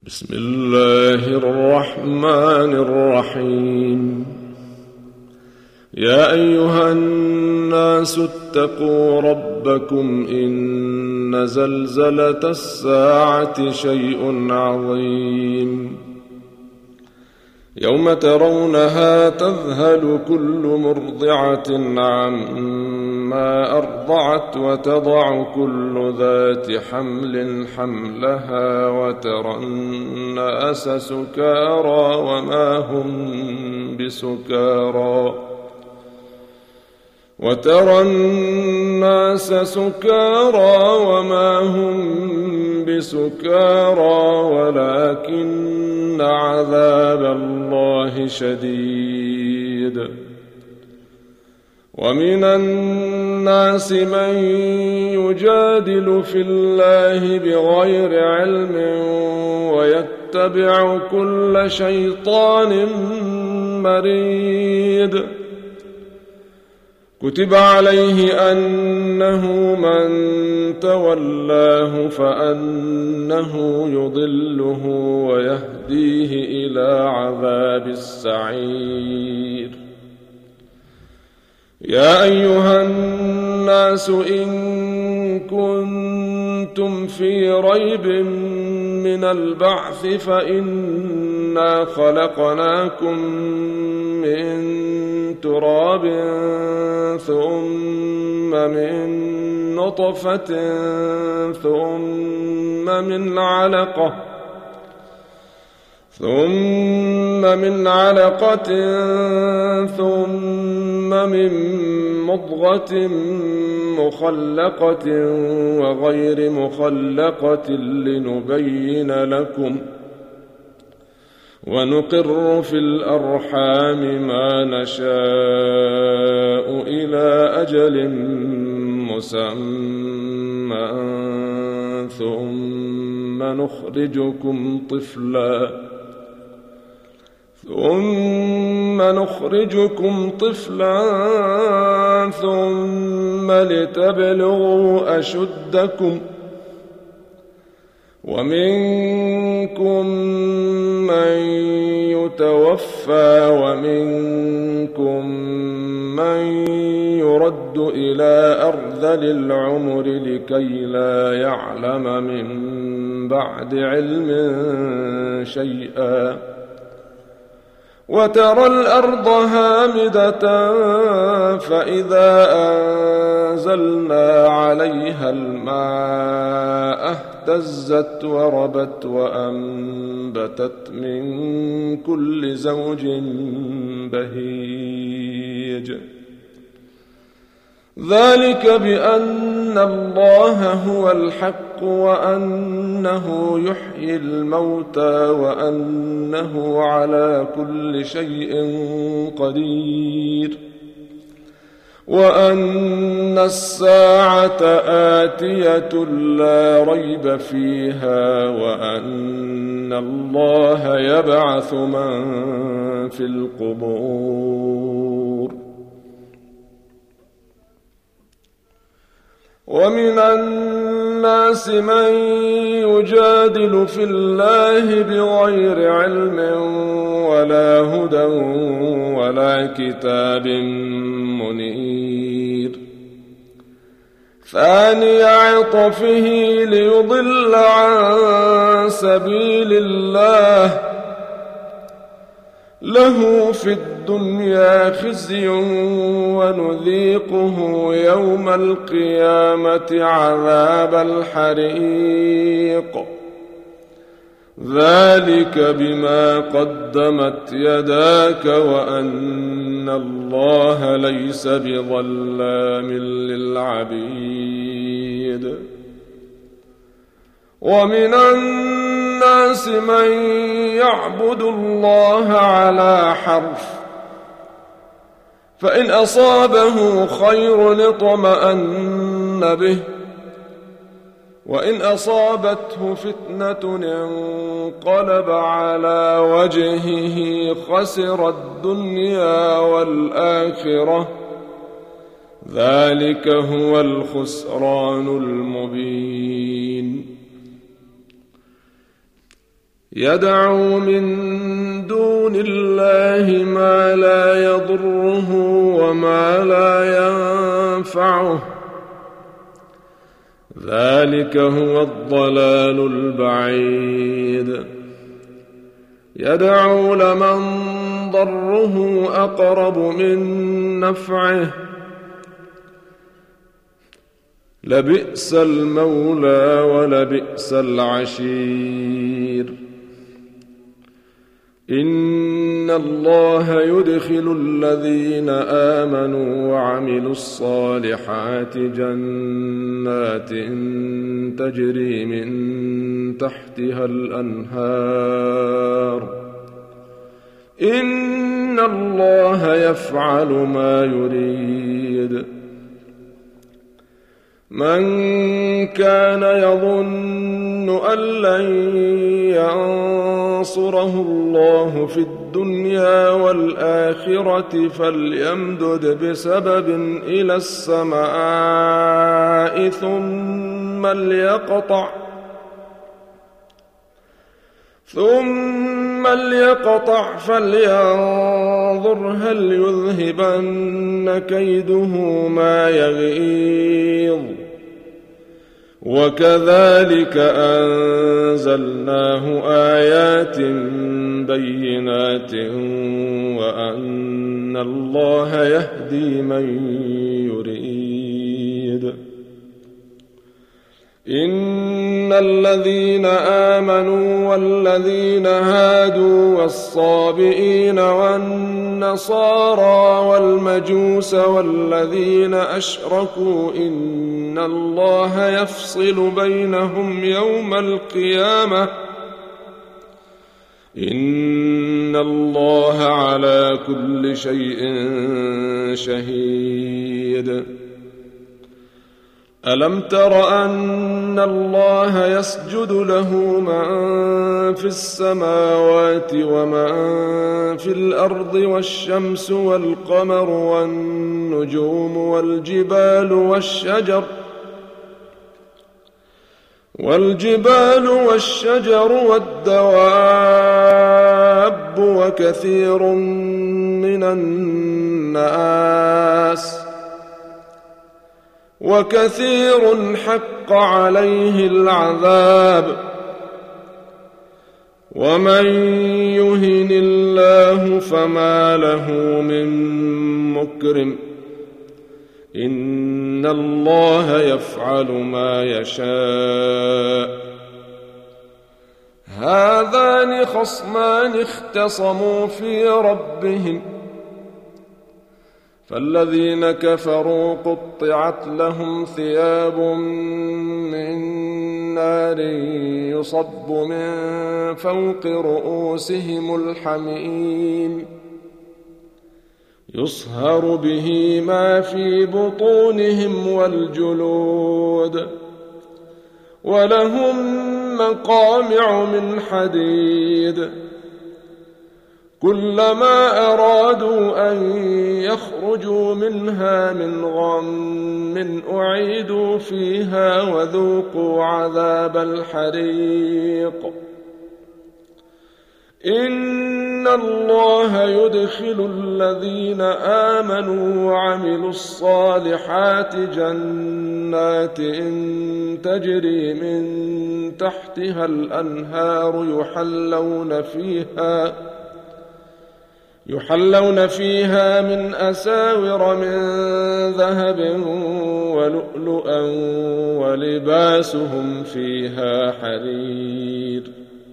بسم الله الرحمن الرحيم. يا أيها الناس اتقوا ربكم إن زلزلة الساعة شيء عظيم يوم ترونها تذهل كل مرضعة عما أرضعت وتضع كل ذات حمل حملها وترى الناس سكارى وما هم بسكارى ولكن عذاب الله شديد. ومن الناس من يجادل في الله بغير علم ويتبع كل شيطان مريد. كتب عليه أنه من تولاه فأنه يضله ويهديه إلى عذاب السعير. يا أيها الناس إن كنتم في ريب من البعث فإنا خلقناكم من تراب ثم من نطفة ثم من علقة ثم من مضغة مخلقة وغير مخلقة لنبين لكم ونقر في الأرحام ما نشاء إلى أجل مسمى ثم نخرجكم طفلا ثم لتبلغوا أشدكم ومنكم من يتوفى ومنكم من يرد إلى أرذل العمر لكي لا يعلم من بعد علم شيئا. وترى الأرض هامدة فإذا أنزلنا عليها الماء اهتزت وربت وأنبتت من كل زوج بهيج. ذلك بأن الله هو الحق وأنه يحيي الموتى وأنه على كل شيء قدير وأن الساعة آتية لا ريب فيها وأن الله يبعث من في القبور. ومن الناس من يجادل في الله بغير علم ولا هدى ولا كتاب منير. ثاني عطفه ليضل عن سبيل الله له في الدنيا خزي ونذيقه يوم القيامة عذاب الحريق. ذلك بما قدمت يداك وأن الله ليس بظلام للعبيد. ومن الناس من يعبد الله على حرف فإن أصابه خير اطمأن به وإن أصابته فتنة انقلب على وجهه خسر الدنيا والآخرة ذلك هو الخسران المبين. يدعو من دون الله ما لا يضره وما لا ينفعه، ذلك هو الضلال البعيد. يدعو لمن ضره أقرب من نفعه، لبئس المولى ولبئس العشير. إن الله يدخل الذين آمنوا وعملوا الصالحات جنات تجري من تحتها الأنهار، إن الله يفعل ما يريد. من كان يظن أن لن ينصره الله في الدنيا والآخرة فليمدد بسبب إلى السماء ثم ليقطع فلينظر هل يذهبن كيده ما يغيظ. وكذلك أنزلناه آيات بينات وأن الله يهدي من يريد. إن الذين آمنوا والذين هادوا والصابئين والنصارى والمجوس والذين أشركوا إن الله يفصل بينهم يوم القيامة، إن الله على كل شيء شهيد. ألم تر أن الله يسجد له من في السماوات ومن في الأرض والشمس والقمر والنجوم والجبال والشجر والدواب وكثير من الناس وكثير حق عليه العذاب. ومن يهن الله فما له من مكرم، إن الله يفعل ما يشاء. هذان خصمان اختصموا في ربهم، فالذين كفروا قطعت لهم ثياب من نار يصب من فوق رؤوسهم الحميم، يصهر به ما في بطونهم والجلود، ولهم مقامع من حديد، كلما أرادوا أن يخرجوا منها من غم أعيدوا فيها وذوقوا عذاب الحريق. إن الله يدخل الذين آمنوا وعملوا الصالحات جنات تجري من تحتها الأنهار يحلون فيها من أساور من ذهب ولؤلؤا ولباسهم فيها حرير.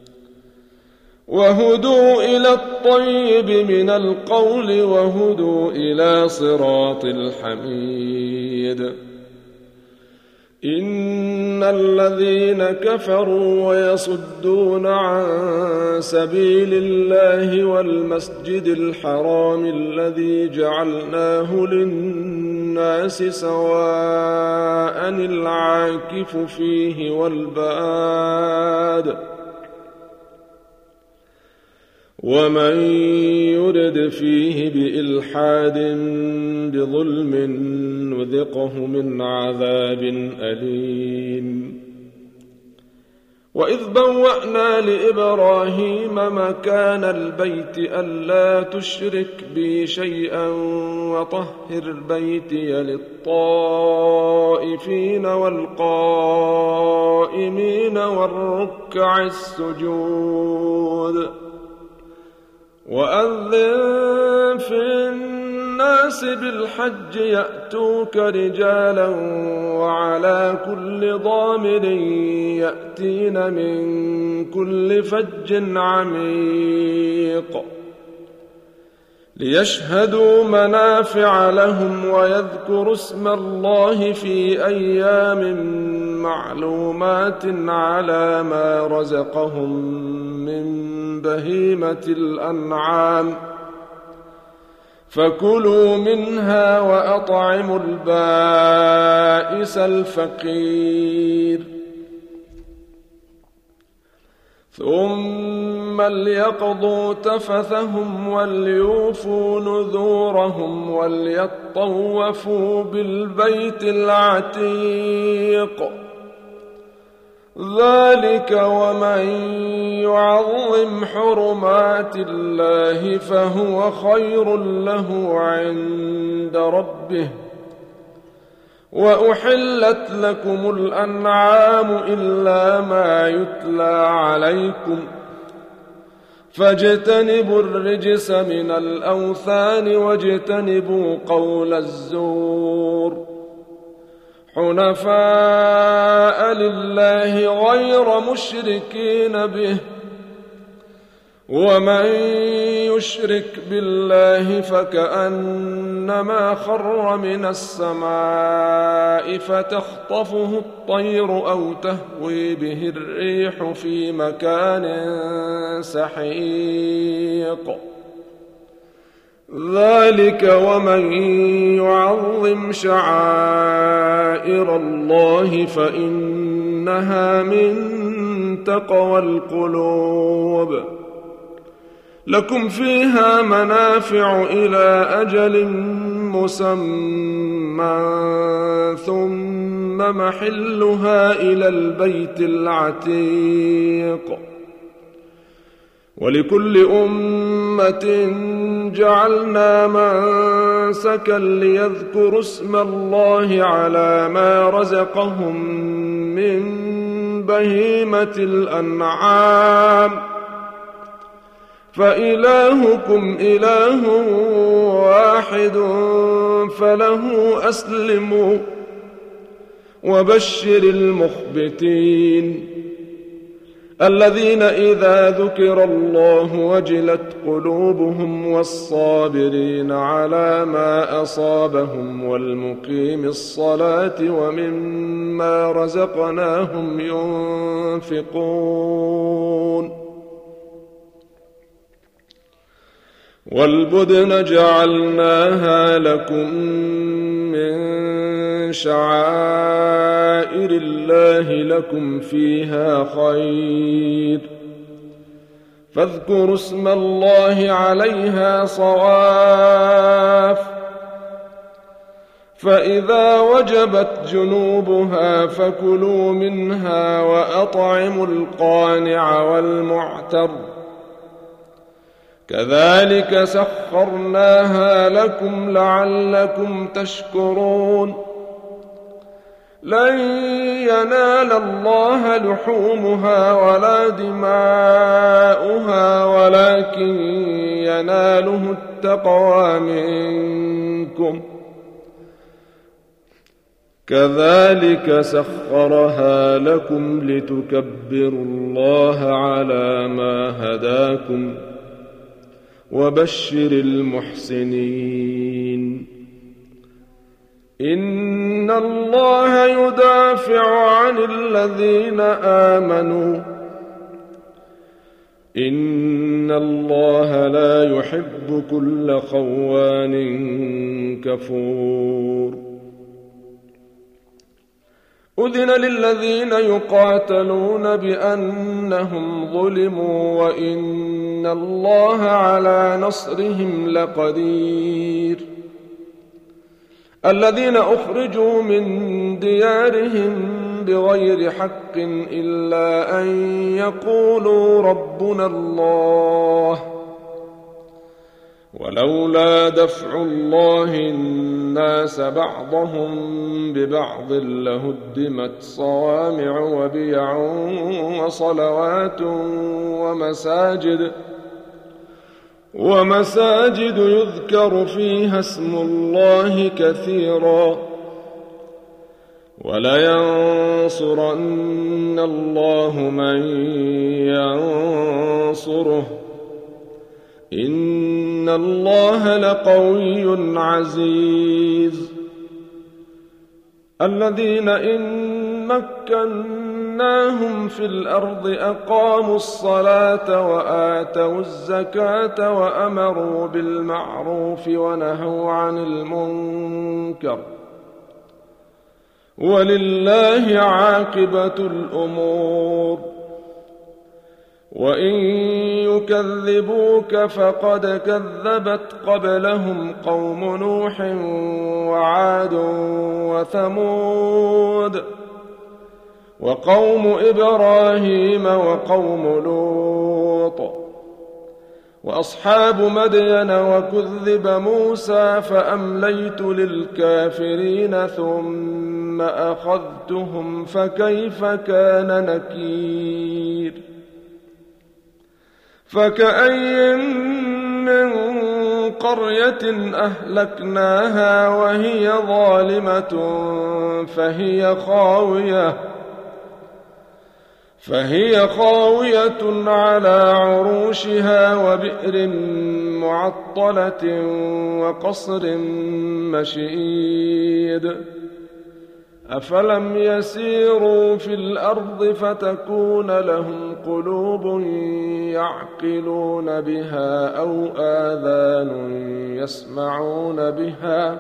وهدوا إلى الطيب من القول وهدوا إلى صراط الحميد. إن الذين كفروا ويصدون عن سبيل الله والمسجد الحرام الذي جعلناه للناس سواء العاكف فيه والباد، ومن يرد فيه بإلحاد بظلم نذقه من عذاب أليم. وإذ بوأنا لإبراهيم مكان البيت ألا تشرك بي شيئا وطهر بيتي للطائفين والقائمين والركع السجود وأذن في الناس بالحج يأتوك رجالا وعلى كل ضامر يأتين من كل فج عميق ليشهدوا منافع لهم ويذكروا اسم الله في أيام معلومات على ما رزقهم من بهيمة الأنعام فكلوا منها وأطعموا البائس الفقير ثم ليقضوا تفثهم وليوفوا نذورهم وليطوفوا بالبيت العتيق ذلك ومن يعظم حرمات الله فهو خير له عند ربه وأحلت لكم الأنعام إلا ما يتلى عليكم فاجتنبوا الرجس من الأوثان واجتنبوا قول الزور حنفاء لله غير مشركين به ومن يشرك بالله فكأنما خر من السماء فتخطفه الطير أو تهوي به الريح في مكان سحيق ذلك ومن يعظم شعائر الله فإنها من تقوى القلوب لكم فيها منافع إلى أجل مسمى ثم محلها إلى البيت العتيق ولكل أمة جعلنا منسكا ليذكروا اسم الله على ما رزقهم من بهيمة الأنعام فإلهكم إله واحد فله أسلموا وبشر المخبتين الذين إذا ذكر الله وجلت قلوبهم والصابرين على ما أصابهم والمقيم الصلاة ومما رزقناهم ينفقون والبدن جعلناها لكم من شعائر الله لكم فيها خير فاذكروا اسم الله عليها صواف فإذا وجبت جنوبها فكلوا منها وأطعموا القانع والمعتر كذلك سخرناها لكم لعلكم تشكرون لن ينال الله لحومها ولا دماؤها ولكن يناله التقوى منكم كذلك سخرها لكم لتكبروا الله على ما هداكم وبشر المحسنين إن الله يدافع عن الذين آمنوا إن الله لا يحب كل خوان كفور أذن للذين يقاتلون بأنهم ظلموا وإن الله على نصرهم لقدير الذين أخرجوا من ديارهم بغير حق إلا أن يقولوا ربنا الله ولولا دفع الله الناس بعضهم ببعض لهدمت صوامع وبيع وصلوات ومساجد يذكر فيها اسم الله كثيرا ولينصرن الله من ينصره إن الله لقوي عزيز الذين إن مكناهم في الأرض أقاموا الصلاة وآتوا الزكاة وأمروا بالمعروف ونهوا عن المنكر ولله عاقبة الأمور وإن يكذبوك فقد كذبت قبلهم قوم نوح وعاد وثمود وقوم إبراهيم وقوم لوط وأصحاب مدين وكذب موسى فأمليت للكافرين ثم أخذتهم فكيف كان نكير فكأي من قرية أهلكناها وهي ظالمة فهي خاوية على عروشها وبئر معطلة وقصر مشيد أفلم يسيروا في الأرض فتكون لهم قلوب يعقلون بها أو آذان يسمعون بها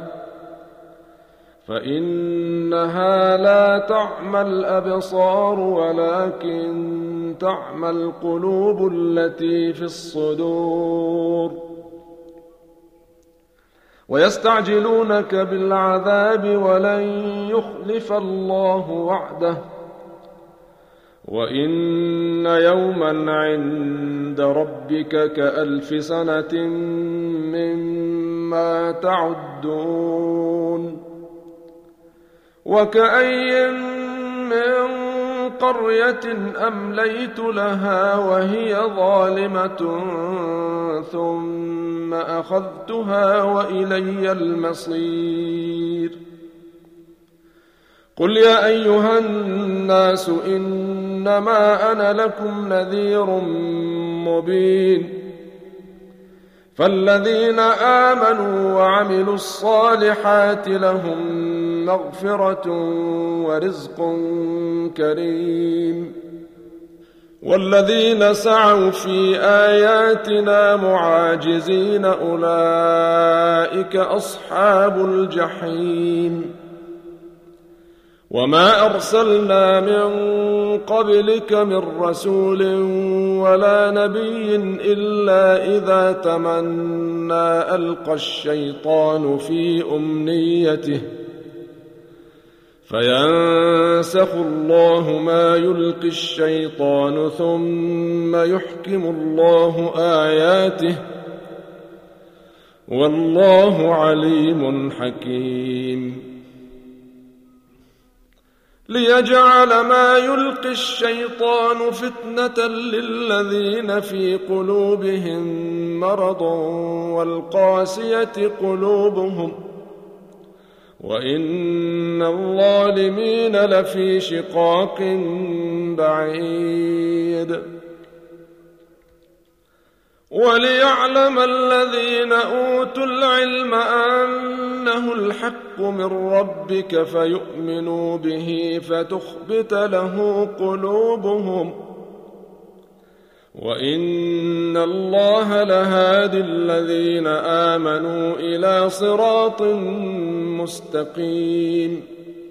فإنها لا تعمى الأبصار ولكن تعمى القلوب التي في الصدور ويستعجلونك بالعذاب ولن يخلف الله وعده وإن يوما عند ربك كألف سنة مما تعدون وكأي من قرية أمليت لها وهي ظالمة ثم أخذتها وإلي المصير قل يا أيها الناس إنما أنا لكم نذير مبين فالذين آمنوا وعملوا الصالحات لهم مغفرة ورزق كريم والذين سعوا في آياتنا معاجزين أولئك أصحاب الجحيم وما أرسلنا من قبلك من رسول ولا نبي إلا إذا تمنى ألقى الشيطان في أمنيته فينسخ الله ما يلقي الشيطان ثم يحكم الله آياته والله عليم حكيم ليجعل ما يلقي الشيطان فتنة للذين في قلوبهم مرض والقاسية قلوبهم وإن الظالمين لفي شقاق بعيد وليعلم الذين أوتوا العلم أنه الحق من ربك فيؤمنوا به فتخبت له قلوبهم وإن الله لهادي الذين آمنوا إلى صراط مستقيم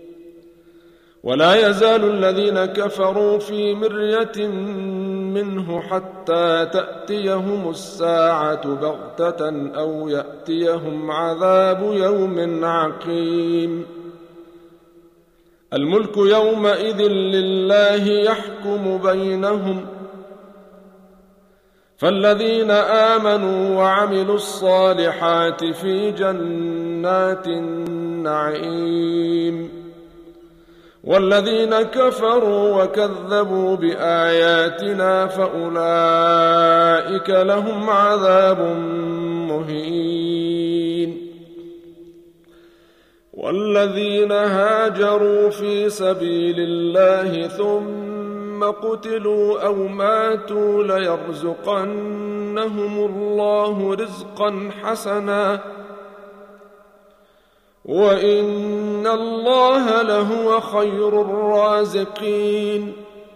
ولا يزال الذين كفروا في مرية منه حتى تأتيهم الساعة بغتة أو يأتيهم عذاب يوم عقيم الملك يومئذ لله يحكم بينهم، فالذين آمنوا وعملوا الصالحات في جنات النعيم، والذين كفروا وكذبوا بآياتنا فأولئك لهم عذاب مهين. والذين هاجروا في سبيل الله ثم قتلوا أو ماتوا ليرزقنهم الله رزقا حسنا وإن الله لهو خير الرازقين.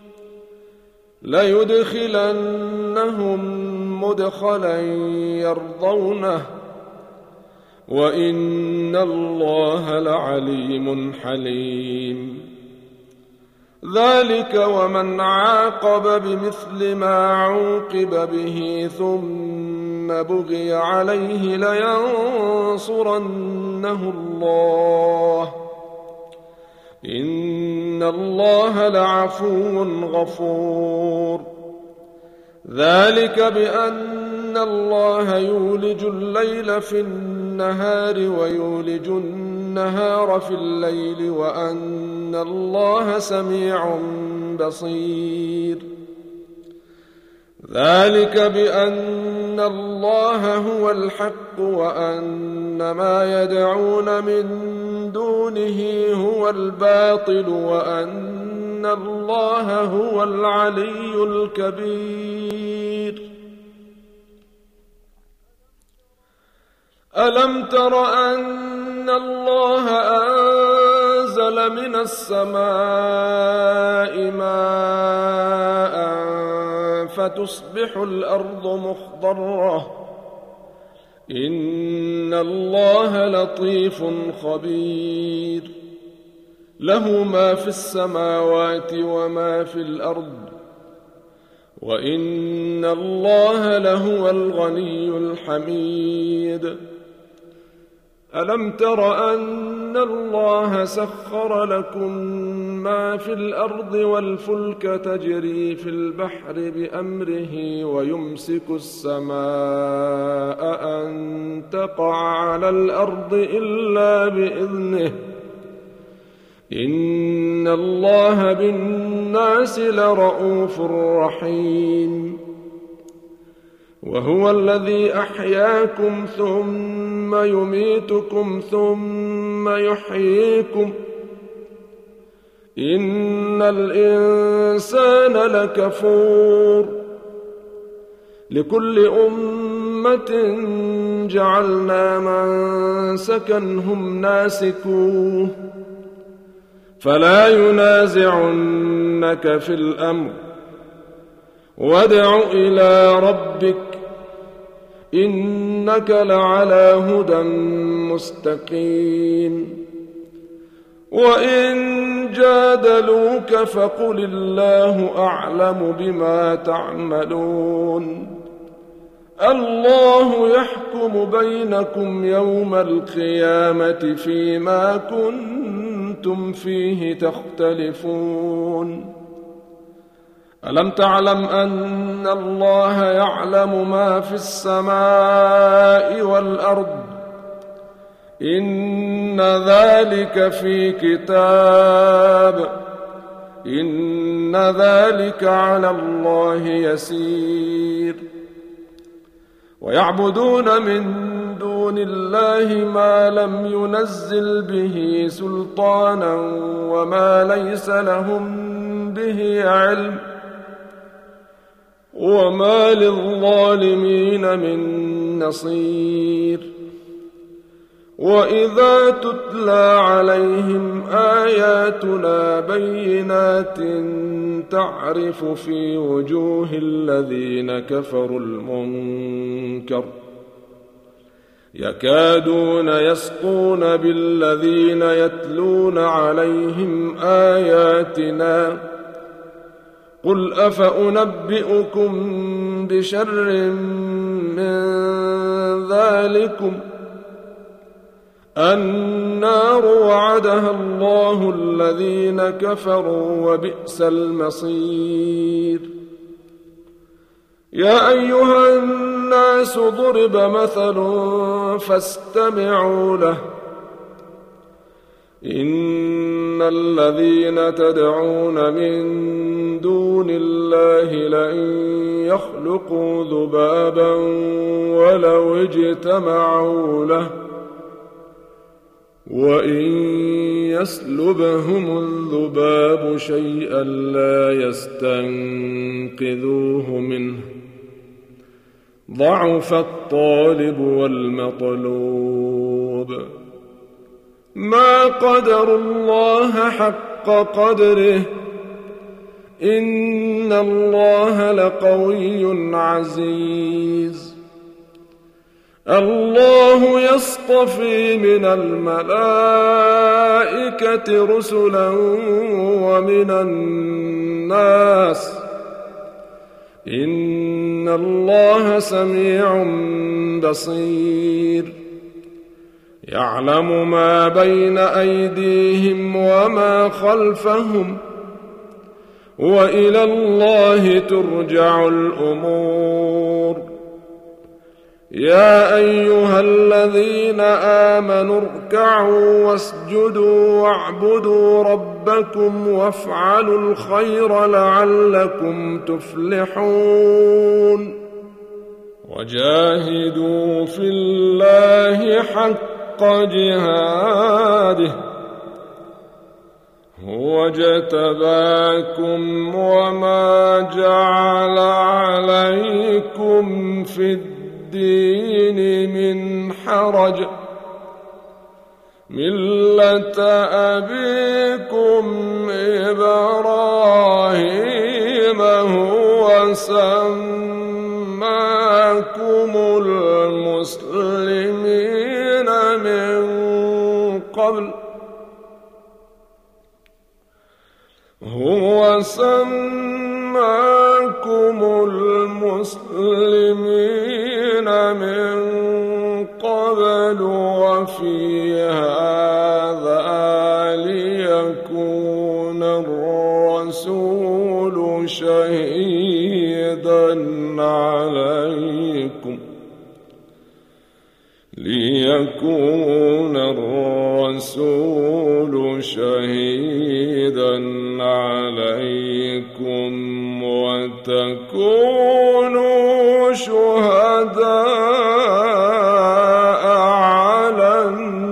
ليدخلنهم مدخلا يرضونه وإن الله لعليم حليم. ذلك ومن عاقب بمثل ما عوقب به ثم بغي عليه لينصرنه الله إن الله لعفو غفور. ذلك بأن الله يولج الليل في النهار ويولج النهار في الليل وأن الله سميع بصير. ذلك بأن الله هو الحق وأن ما يدعون من دونه هو الباطل وأن الله هو العلي الكبير. ألم تر أن الله أنزل من السماء ماء فتصبح الأرض مخضرة إن الله لطيف خبير. له ما في السماوات وما في الأرض وإن الله لهو الغني الحميد. ألم تر أن الله سخر لكم ما في الأرض والفلك تجري في البحر بأمره ويمسك السماء أن تقع على الأرض إلا بإذنه إن الله بالناس لرءوف رحيم. وهو الذي أحياكم ثم يميتكم ثم يحييكم إن الإنسان لكفور. لكل أمة جعلنا منسكا هم ناسكوه فلا ينازعنك في الأمر وادع إلى ربك إنك لعلى هدى مستقيم. وإن جادلوك فقل الله أعلم بما تعملون الله يحكم بينكم يوم القيامة فيما كنتم فيه تختلفون. ألم تعلم أن الله يعلم ما في السماء والأرض إن ذلك في كتاب إن ذلك على الله يسير. ويعبدون من دون الله ما لم ينزل به سلطانا وما ليس لهم به علم وما للظالمين من نصير. وإذا تتلى عليهم آياتنا بينات تعرف في وجوه الذين كفروا المنكر يكادون يسقون بالذين يتلون عليهم آياتنا قل أفأنبئكم بشر من ذلكم النار وعدها الله الذين كفروا وبئس المصير. يا أيها الناس ضرب مثل فاستمعوا له إن الذين تدعون من دون الله لن يخلقوا ذبابا ولو اجتمعوا له وإن يسلبهم الذباب شيئا لا يستنقذوه منه ضعف الطالب والمطلوب. ما قدروا الله حق قدره إن الله لقوي عزيز. الله يصطفي من الملائكة رسلا ومن الناس إن الله سميع بصير. يعلم ما بين أيديهم وما خلفهم وإلى الله ترجع الأمور. يا أيها الذين آمنوا اركعوا واسجدوا واعبدوا ربكم وافعلوا الخير لعلكم تفلحون. وجاهدوا في الله حق جهاده هو اجتباكم وما جعل عليكم في الدين من حرج ملة أبيكم إبراهيم هو سماكم المسلمين من قبل هو سماكم المسلمين من قبل وفي هذا ليكون الرسول شهيدا عليكم وتكونوا شهداء على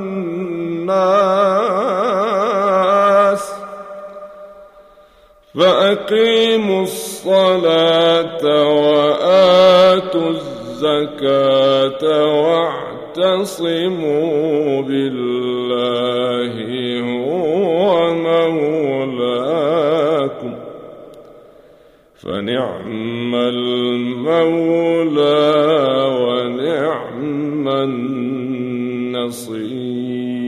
الناس فأقيموا الصلاة وآتوا الزكاة واعتصموا بالله هو مولاكم فنعم المولى ونعم النصير.